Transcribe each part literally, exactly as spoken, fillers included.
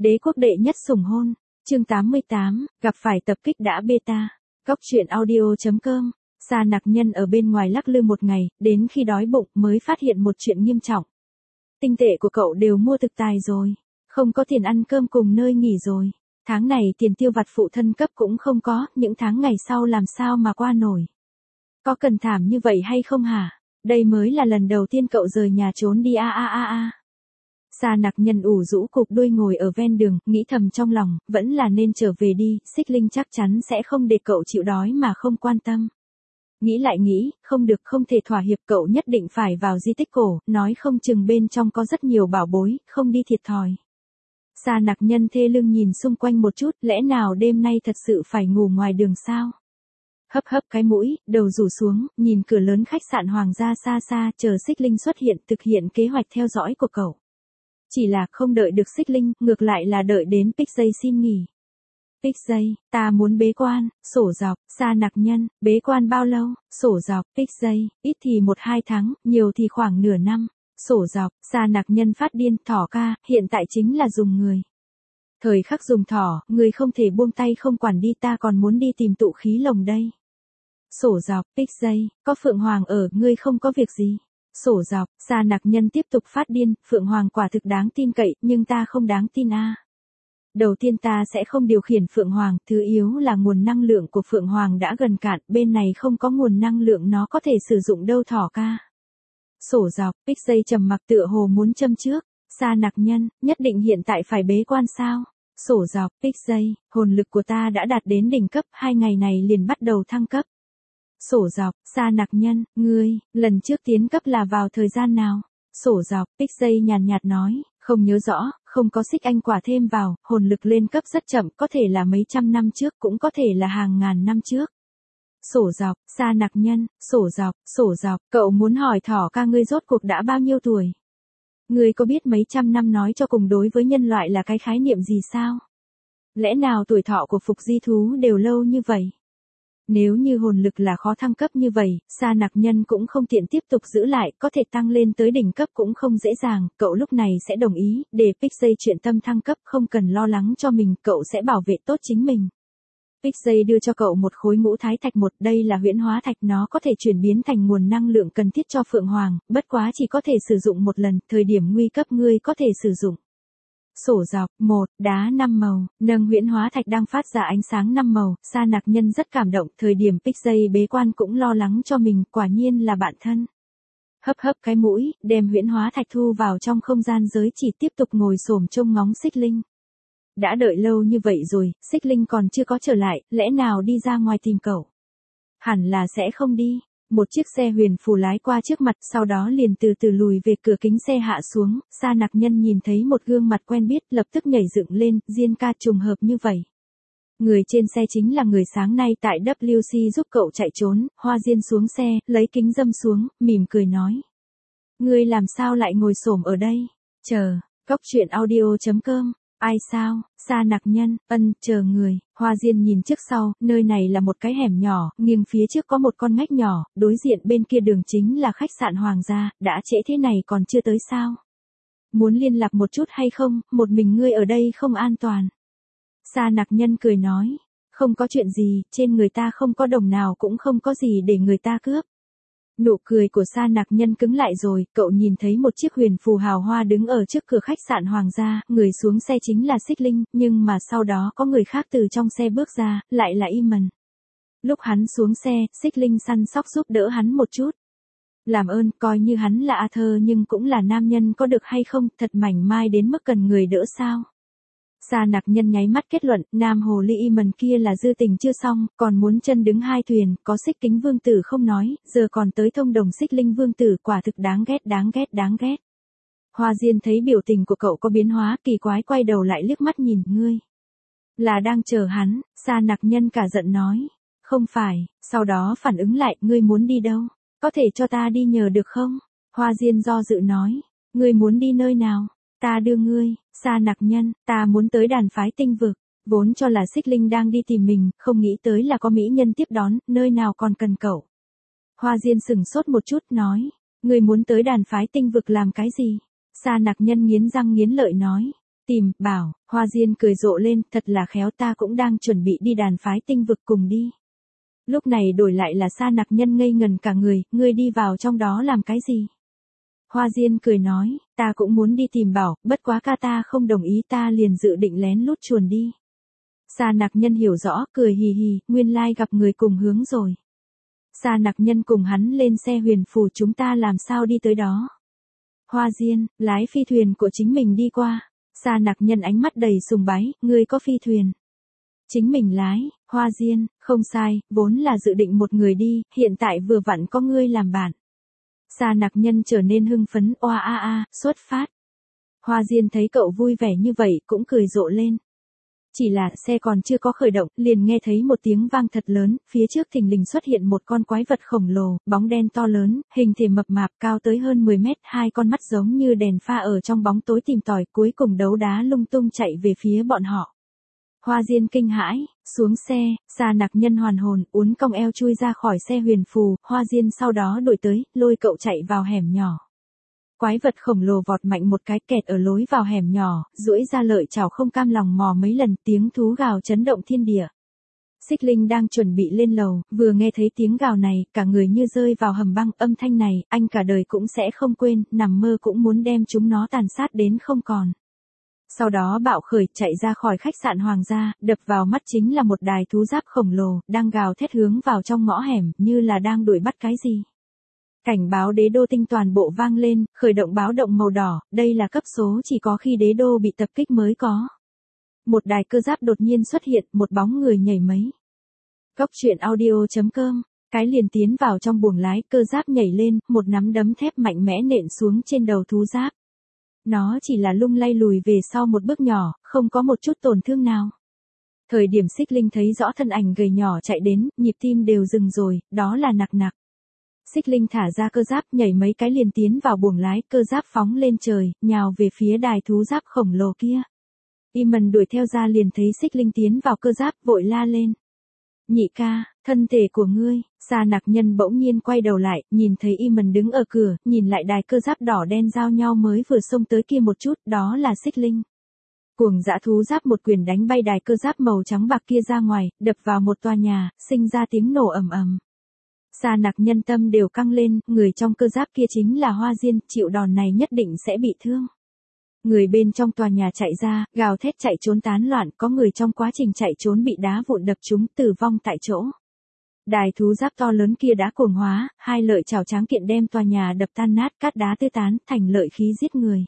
Đế quốc đệ nhất sủng hôn, chương tám mươi tám, gặp phải tập kích đã beta. Góc truyện audio.com, Sa Nặc Nhân ở bên ngoài lắc lư một ngày, đến khi đói bụng mới phát hiện một chuyện nghiêm trọng. Tinh tệ của cậu đều mua thực tài rồi, không có tiền ăn cơm cùng nơi nghỉ rồi. Tháng này tiền tiêu vặt phụ thân cấp cũng không có, những tháng ngày sau làm sao mà qua nổi. Có cần thảm như vậy hay không hả? Đây mới là lần đầu tiên cậu rời nhà trốn đi a a a a. Sa Nặc Nhân ủ rũ cục đuôi ngồi ở ven đường, nghĩ thầm trong lòng, vẫn là nên trở về đi, Xích Linh chắc chắn sẽ không để cậu chịu đói mà không quan tâm. Nghĩ lại nghĩ, không được, không thể thỏa hiệp, cậu nhất định phải vào di tích cổ, nói không chừng bên trong có rất nhiều bảo bối, không đi thiệt thòi. Sa Nặc Nhân thê lưng nhìn xung quanh một chút, lẽ nào đêm nay thật sự phải ngủ ngoài đường sao? Hấp hấp cái mũi, đầu rủ xuống, nhìn cửa lớn khách sạn Hoàng gia xa xa, chờ Xích Linh xuất hiện, thực hiện kế hoạch theo dõi của cậu. Chỉ là không đợi được Xích Linh, ngược lại là đợi đến Pixay xin nghỉ. Pixay, ta muốn bế quan, sổ dọc, Sa Nặc Nhân, bế quan bao lâu, sổ dọc, Pixay, ít thì một hai tháng, nhiều thì khoảng nửa năm, sổ dọc, Sa Nặc Nhân phát điên, thỏ ca, hiện tại chính là dùng người. Thời khắc dùng thỏ, người không thể buông tay không quản đi, ta còn muốn đi tìm tụ khí lồng đây. Sổ dọc, Pixay, có Phượng Hoàng ở, ngươi không có việc gì. Sổ dọc, Sa Nặc Nhân tiếp tục phát điên, Phượng Hoàng quả thực đáng tin cậy, nhưng ta không đáng tin a. Đầu tiên ta sẽ không điều khiển Phượng Hoàng, thứ yếu là nguồn năng lượng của Phượng Hoàng đã gần cạn, bên này không có nguồn năng lượng nó có thể sử dụng đâu thỏ ca. Sổ dọc, Pixay trầm mặc tựa hồ muốn châm trước, Sa Nặc Nhân, nhất định hiện tại phải bế quan sao? Sổ dọc, Pixay, hồn lực của ta đã đạt đến đỉnh cấp, hai ngày này liền bắt đầu thăng cấp. Sổ dọc, Sa Nặc Nhân, ngươi, lần trước tiến cấp là vào thời gian nào? Sổ dọc, Pixay nhàn nhạt nói, không nhớ rõ, không có xích anh quả thêm vào, hồn lực lên cấp rất chậm, có thể là mấy trăm năm trước, cũng có thể là hàng ngàn năm trước. Sổ dọc, Sa Nặc Nhân, sổ dọc, sổ dọc, cậu muốn hỏi thỏ ca ngươi rốt cuộc đã bao nhiêu tuổi? Ngươi có biết mấy trăm năm nói cho cùng đối với nhân loại là cái khái niệm gì sao? Lẽ nào tuổi thọ của phục di thú đều lâu như vậy? Nếu như hồn lực là khó thăng cấp như vậy, Sa Nặc Nhân cũng không tiện tiếp tục giữ lại, có thể tăng lên tới đỉnh cấp cũng không dễ dàng, cậu lúc này sẽ đồng ý, để Pixay chuyện tâm thăng cấp, không cần lo lắng cho mình, cậu sẽ bảo vệ tốt chính mình. Pixay đưa cho cậu một khối ngũ thái thạch một, đây là huyễn hóa thạch, nó có thể chuyển biến thành nguồn năng lượng cần thiết cho Phượng Hoàng, bất quá chỉ có thể sử dụng một lần, thời điểm nguy cấp ngươi có thể sử dụng. Sổ dọc, một, đá năm màu, nâng huyễn hóa thạch đang phát ra ánh sáng năm màu, Sa Nặc Nhân rất cảm động, thời điểm Pixay bế quan cũng lo lắng cho mình, quả nhiên là bạn thân. Hấp hấp cái mũi, đem huyễn hóa thạch thu vào trong không gian giới chỉ, tiếp tục ngồi xổm trông ngóng Xích Linh. Đã đợi lâu như vậy rồi, Xích Linh còn chưa có trở lại, lẽ nào đi ra ngoài tìm cậu? Hẳn là sẽ không đi. Một chiếc xe huyền phù lái qua trước mặt, sau đó liền từ từ lùi về, cửa kính xe hạ xuống, Sa Nặc Nhân nhìn thấy một gương mặt quen biết, lập tức nhảy dựng lên, Diên ca, trùng hợp như vậy. Người trên xe chính là người sáng nay tại W C giúp cậu chạy trốn, Hoa Diên xuống xe, lấy kính dâm xuống, mỉm cười nói. Ngươi làm sao lại ngồi xổm ở đây? Chờ, góc truyện audio.com. Ai sao? Sa Nặc Nhân, ân, chờ người. Hoa Diên nhìn trước sau, nơi này là một cái hẻm nhỏ, nghiêng phía trước có một con ngách nhỏ, đối diện bên kia đường chính là khách sạn Hoàng gia, đã trễ thế này còn chưa tới sao? Muốn liên lạc một chút hay không, một mình ngươi ở đây không an toàn. Sa Nặc Nhân cười nói, không có chuyện gì, trên người ta không có đồng nào cũng không có gì để người ta cướp. Nụ cười của Sa Nặc Nhân cứng lại rồi, cậu nhìn thấy một chiếc huyền phù hào hoa đứng ở trước cửa khách sạn Hoàng gia, người xuống xe chính là Xích Linh, nhưng mà sau đó có người khác từ trong xe bước ra, lại là Iman. Lúc hắn xuống xe, Xích Linh săn sóc giúp đỡ hắn một chút. Làm ơn, coi như hắn là Arthur nhưng cũng là nam nhân có được hay không, thật mảnh mai đến mức cần người đỡ sao? Sa Nặc Nhân nháy mắt kết luận, nam hồ ly Iman kia là dư tình chưa xong, còn muốn chân đứng hai thuyền, có Xích Kính vương tử không nói, giờ còn tới thông đồng Xích Linh vương tử, quả thực đáng ghét đáng ghét đáng ghét. Hoa Diên thấy biểu tình của cậu có biến hóa, kỳ quái quay đầu lại liếc mắt nhìn, ngươi là đang chờ hắn? Sa Nặc Nhân cả giận nói, không phải, sau đó phản ứng lại, ngươi muốn đi đâu? Có thể cho ta đi nhờ được không? Hoa Diên do dự nói, ngươi muốn đi nơi nào? Ta đưa ngươi. Sa Nặc Nhân, ta muốn tới đàn phái tinh vực, vốn cho là Xích Linh đang đi tìm mình, không nghĩ tới là có mỹ nhân tiếp đón, nơi nào còn cần cậu. Hoa Diên sừng sốt một chút, nói, ngươi muốn tới đàn phái tinh vực làm cái gì? Sa Nặc Nhân nghiến răng nghiến lợi nói, Tìm, bảo, Hoa Diên cười rộ lên, thật là khéo, ta cũng đang chuẩn bị đi đàn phái tinh vực cùng đi. Lúc này đổi lại là Sa Nặc Nhân ngây ngần cả người, ngươi đi vào trong đó làm cái gì? Hoa Diên cười nói, ta cũng muốn đi tìm bảo, bất quá ca ta không đồng ý, ta liền dự định lén lút chuồn đi. Sa Nặc Nhân hiểu rõ, cười hì hì, nguyên lai gặp người cùng hướng rồi. Sa Nặc Nhân cùng hắn lên xe huyền phù, chúng ta làm sao đi tới đó? Hoa Diên, lái phi thuyền của chính mình đi qua. Sa Nặc Nhân ánh mắt đầy sùng bái, ngươi có phi thuyền? Chính mình lái. Hoa Diên, không sai, vốn là dự định một người đi, hiện tại vừa vặn có ngươi làm bạn. Sa Nặc Nhân trở nên hưng phấn, oa a a, xuất phát. Hoa Diên thấy cậu vui vẻ như vậy, cũng cười rộ lên. Chỉ là xe còn chưa có khởi động, liền nghe thấy một tiếng vang thật lớn, phía trước thình lình xuất hiện một con quái vật khổng lồ, bóng đen to lớn, hình thể mập mạp, cao tới hơn mười mét, hai con mắt giống như đèn pha ở trong bóng tối tìm tòi, cuối cùng đấu đá lung tung chạy về phía bọn họ. Hoa Diên kinh hãi, xuống xe, Sa Nặc Nhân hoàn hồn, uốn cong eo chui ra khỏi xe huyền phù, Hoa Diên sau đó đuổi tới, lôi cậu chạy vào hẻm nhỏ. Quái vật khổng lồ vọt mạnh một cái, kẹt ở lối vào hẻm nhỏ, duỗi ra lợi chảo không cam lòng mò mấy lần, tiếng thú gào chấn động thiên địa. Xích Linh đang chuẩn bị lên lầu, vừa nghe thấy tiếng gào này, cả người như rơi vào hầm băng, âm thanh này, anh cả đời cũng sẽ không quên, nằm mơ cũng muốn đem chúng nó tàn sát đến không còn. Sau đó bạo khởi, chạy ra khỏi khách sạn Hoàng gia, đập vào mắt chính là một đài thú giáp khổng lồ, đang gào thét hướng vào trong ngõ hẻm, như là đang đuổi bắt cái gì. Cảnh báo đế đô tinh toàn bộ vang lên, khởi động báo động màu đỏ, đây là cấp số chỉ có khi đế đô bị tập kích mới có. Một đài cơ giáp đột nhiên xuất hiện, một bóng người nhảy mấy. Cốc truyện audio chấm com, cái liền tiến vào trong buồng lái, cơ giáp nhảy lên, một nắm đấm thép mạnh mẽ nện xuống trên đầu thú giáp. Nó chỉ là lung lay lùi về sau một bước nhỏ, không có một chút tổn thương nào. Thời điểm Xích Linh thấy rõ thân ảnh gầy nhỏ chạy đến, nhịp tim đều dừng rồi, đó là Nặc Nặc. Xích Linh thả ra cơ giáp, nhảy mấy cái liền tiến vào buồng lái, cơ giáp phóng lên trời, nhào về phía đài thú giáp khổng lồ kia. Iman đuổi theo ra liền thấy Xích Linh tiến vào cơ giáp, vội la lên. Nhị ca, thân thể của ngươi. Sa Nặc Nhân bỗng nhiên quay đầu lại, nhìn thấy Iman đứng ở cửa, nhìn lại đài cơ giáp đỏ đen giao nhau mới vừa xông tới kia một chút, đó là Xích Linh. Cuồng dã thú giáp một quyền đánh bay đài cơ giáp màu trắng bạc kia ra ngoài, đập vào một tòa nhà, sinh ra tiếng nổ ầm ầm. Sa Nặc Nhân tâm đều căng lên, người trong cơ giáp kia chính là Hoa Diên, chịu đòn này nhất định sẽ bị thương. Người bên trong tòa nhà chạy ra, gào thét chạy trốn tán loạn, có người trong quá trình chạy trốn bị đá vụn đập trúng, tử vong tại chỗ. Đài thú giáp to lớn kia đã cuồng hóa, hai lợi chảo tráng kiện đem tòa nhà đập tan nát, cát đá tứ tán, thành lợi khí giết người.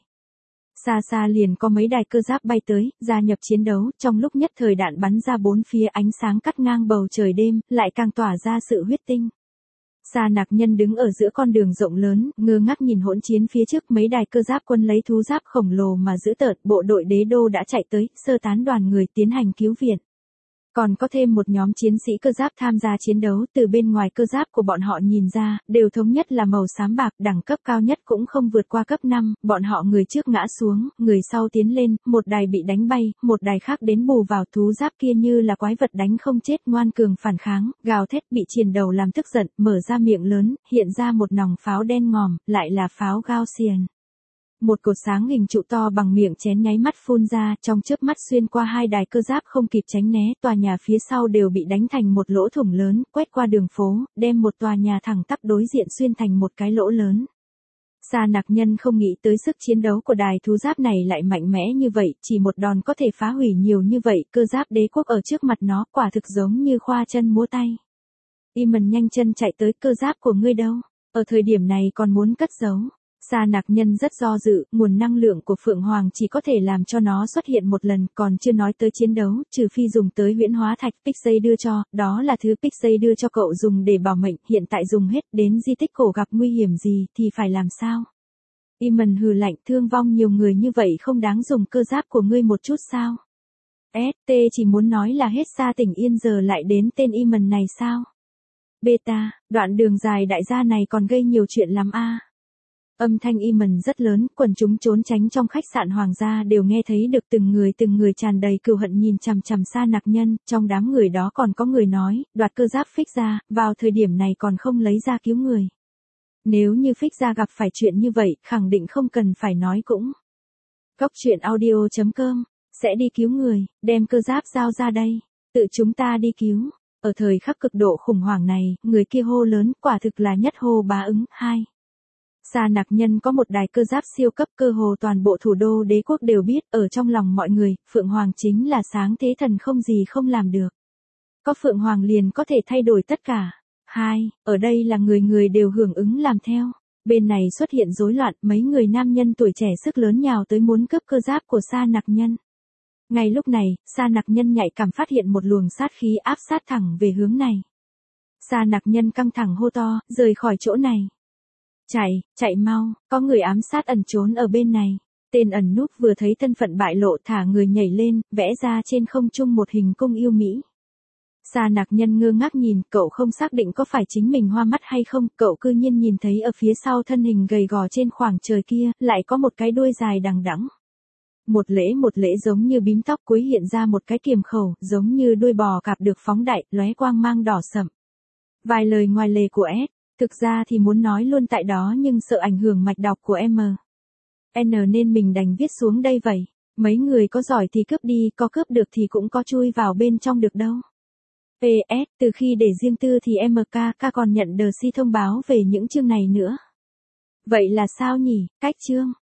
Xa xa liền có mấy đài cơ giáp bay tới, gia nhập chiến đấu, trong lúc nhất thời đạn bắn ra bốn phía, ánh sáng cắt ngang bầu trời đêm, lại càng tỏa ra sự huyết tinh. Sa Nặc Nhân đứng ở giữa con đường rộng lớn, ngơ ngác nhìn hỗn chiến phía trước, mấy đài cơ giáp quân lấy thú giáp khổng lồ mà giữ tợn, bộ đội đế đô đã chạy tới, sơ tán đoàn người tiến hành cứu viện. Còn có thêm một nhóm chiến sĩ cơ giáp tham gia chiến đấu, từ bên ngoài cơ giáp của bọn họ nhìn ra, đều thống nhất là màu xám bạc, đẳng cấp cao nhất cũng không vượt qua cấp năm, bọn họ người trước ngã xuống, người sau tiến lên, một đài bị đánh bay, một đài khác đến bù vào, thú giáp kia như là quái vật đánh không chết, ngoan cường phản kháng, gào thét, bị triền đầu làm tức giận, mở ra miệng lớn, hiện ra một nòng pháo đen ngòm, lại là pháo Gaussian. Một cột sáng hình trụ to bằng miệng chén nháy mắt phun ra, trong chớp mắt xuyên qua hai đài cơ giáp không kịp tránh né, tòa nhà phía sau đều bị đánh thành một lỗ thủng lớn, quét qua đường phố, đem một tòa nhà thẳng tắp đối diện xuyên thành một cái lỗ lớn. Sa Nặc Nhân không nghĩ tới sức chiến đấu của đài thú giáp này lại mạnh mẽ như vậy, chỉ một đòn có thể phá hủy nhiều như vậy, cơ giáp đế quốc ở trước mặt nó, quả thực giống như khoa chân múa tay. Iman nhanh chân chạy tới, cơ giáp của ngươi đâu? Ở thời điểm này còn muốn cất giấu. Sa Nặc Nhân rất do dự, nguồn năng lượng của Phượng Hoàng chỉ có thể làm cho nó xuất hiện một lần, còn chưa nói tới chiến đấu, trừ phi dùng tới huyễn hóa thạch Pixay đưa cho, đó là thứ Pixay đưa cho cậu dùng để bảo mệnh, hiện tại dùng hết, đến di tích cổ gặp nguy hiểm gì thì phải làm sao? Iman hừ lạnh, thương vong nhiều người như vậy không đáng dùng cơ giáp của ngươi một chút sao? ét tê chỉ muốn nói là hết Sa Tỉnh Yên giờ lại đến tên Iman này sao? Beta, đoạn đường dài đại gia này còn gây nhiều chuyện lắm a. Âm thanh Iman rất lớn, quần chúng trốn tránh trong khách sạn Hoàng gia đều nghe thấy được, từng người từng người tràn đầy cừu hận nhìn chằm chằm Sa Nặc Nhân, trong đám người đó còn có người nói, đoạt cơ giáp Phích Gia, vào thời điểm này còn không lấy ra cứu người. Nếu như Phích Gia gặp phải chuyện như vậy, khẳng định không cần phải nói cũng Cóc truyện audio chấm com sẽ đi cứu người, đem cơ giáp giao ra đây. Tự chúng ta đi cứu. Ở thời khắc cực độ khủng hoảng này, người kia hô lớn, quả thực là nhất hô bá ứng. Hai. Sa Nặc Nhân có một đài cơ giáp siêu cấp, cơ hồ toàn bộ thủ đô đế quốc đều biết, ở trong lòng mọi người, Phượng Hoàng chính là sáng thế thần, không gì không làm được. Có Phượng Hoàng liền có thể thay đổi tất cả. Hai. Ở đây là người người đều hưởng ứng làm theo. Bên này xuất hiện rối loạn, mấy người nam nhân tuổi trẻ sức lớn nhào tới muốn cướp cơ giáp của Sa Nặc Nhân. Ngay lúc này, Sa Nặc Nhân nhạy cảm phát hiện một luồng sát khí áp sát thẳng về hướng này. Sa Nặc Nhân căng thẳng hô to, rời khỏi chỗ này. Chạy, chạy mau, có người ám sát ẩn trốn ở bên này. Tên ẩn núp vừa thấy thân phận bại lộ thả người nhảy lên, vẽ ra trên không trung một hình cung yêu mỹ. Sa Nặc Nhân ngơ ngác nhìn, cậu không xác định có phải chính mình hoa mắt hay không, cậu cư nhiên nhìn thấy ở phía sau thân hình gầy gò trên khoảng trời kia, lại có một cái đuôi dài đằng đẵng. Một lễ một lễ giống như bím tóc cuối hiện ra một cái kiềm khẩu, giống như đuôi bò cạp được phóng đại, lóe quang mang đỏ sậm. Vài lời ngoài lề của S, thực ra thì muốn nói luôn tại đó nhưng sợ ảnh hưởng mạch đọc của M. N nên mình đành viết xuống đây vậy. Mấy người có giỏi thì cướp đi, có cướp được thì cũng có chui vào bên trong được đâu. pê ét, từ khi để riêng tư thì em ca ca còn nhận đờ si thông báo về những chương này nữa. Vậy là sao nhỉ, cách chương?